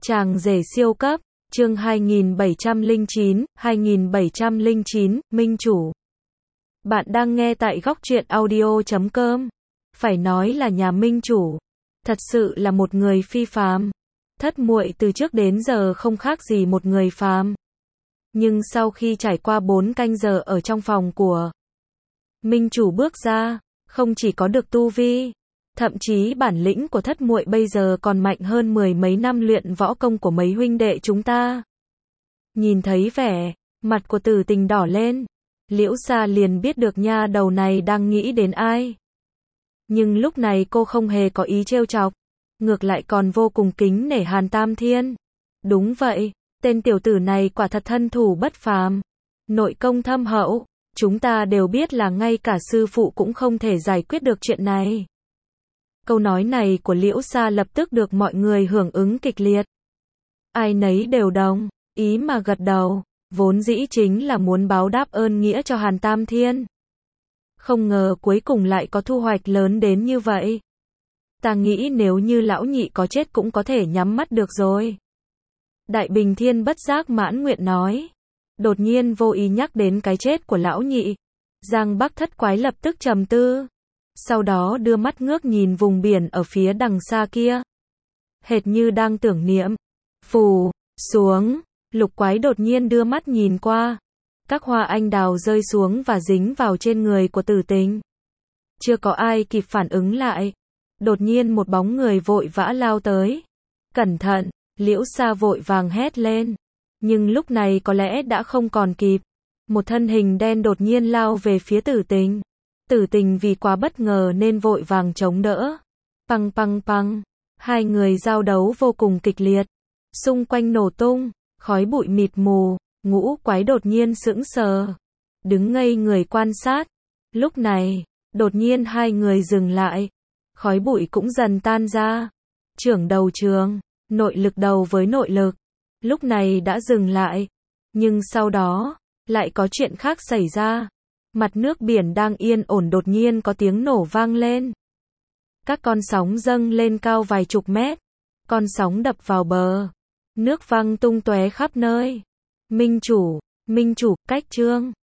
Chàng rể siêu cấp, chương 2709, Minh Chủ. Bạn đang nghe tại góc truyện audio.com. Phải nói là nhà Minh Chủ, thật sự là một người phi phàm. Thất muội từ trước đến giờ không khác gì một người phàm. Nhưng sau khi trải qua 4 canh giờ ở trong phòng của Minh Chủ bước ra, không chỉ có được tu vi, thậm chí bản lĩnh của thất muội bây giờ còn mạnh hơn 10 mấy năm luyện võ công của mấy huynh đệ chúng ta. Nhìn thấy vẻ mặt của Tử Tình đỏ lên, Liễu Sa liền biết được nha đầu này đang nghĩ đến ai. Nhưng lúc này cô không hề có ý trêu chọc, ngược lại còn vô cùng kính nể Hàn Tam Thiên. Đúng vậy, tên tiểu tử này quả thật thân thủ bất phàm, nội công thâm hậu, chúng ta đều biết là ngay cả sư phụ cũng không thể giải quyết được chuyện này. Câu nói này của Liễu Sa lập tức được mọi người hưởng ứng kịch liệt. Ai nấy đều đồng ý mà gật đầu, vốn dĩ chính là muốn báo đáp ơn nghĩa cho Hàn Tam Thiên. Không ngờ cuối cùng lại có thu hoạch lớn đến như vậy. Ta nghĩ nếu như lão nhị có chết cũng có thể nhắm mắt được rồi. Đại Bình Thiên bất giác mãn nguyện nói. Đột nhiên vô ý nhắc đến cái chết của lão nhị. Giang Bắc Thất Quái lập tức trầm tư. Sau đó đưa mắt ngước nhìn vùng biển ở phía đằng xa kia. Hệt như đang tưởng niệm. Phù, xuống, Lục Quái đột nhiên đưa mắt nhìn qua. Các hoa anh đào rơi xuống và dính vào trên người của Tử Tình. Chưa có ai kịp phản ứng lại. Đột nhiên một bóng người vội vã lao tới. Cẩn thận, Liễu Sa vội vàng hét lên. Nhưng lúc này có lẽ đã không còn kịp. Một thân hình đen đột nhiên lao về phía Tử Tình. Tử Tình vì quá bất ngờ nên vội vàng chống đỡ. Păng păng păng. Hai người giao đấu vô cùng kịch liệt. Xung quanh nổ tung, khói bụi mịt mù. Ngũ Quái đột nhiên sững sờ, đứng ngây người quan sát. Lúc này, đột nhiên hai người dừng lại. Khói bụi cũng dần tan ra. Trưởng đầu trường, nội lực đầu với nội lực. Lúc này đã dừng lại. Nhưng sau đó, lại có chuyện khác xảy ra. Mặt nước biển đang yên ổn đột nhiên có tiếng nổ vang lên. Các con sóng dâng lên cao vài chục mét. Con sóng đập vào bờ. Nước văng tung tóe khắp nơi. Minh Chủ, cách trương.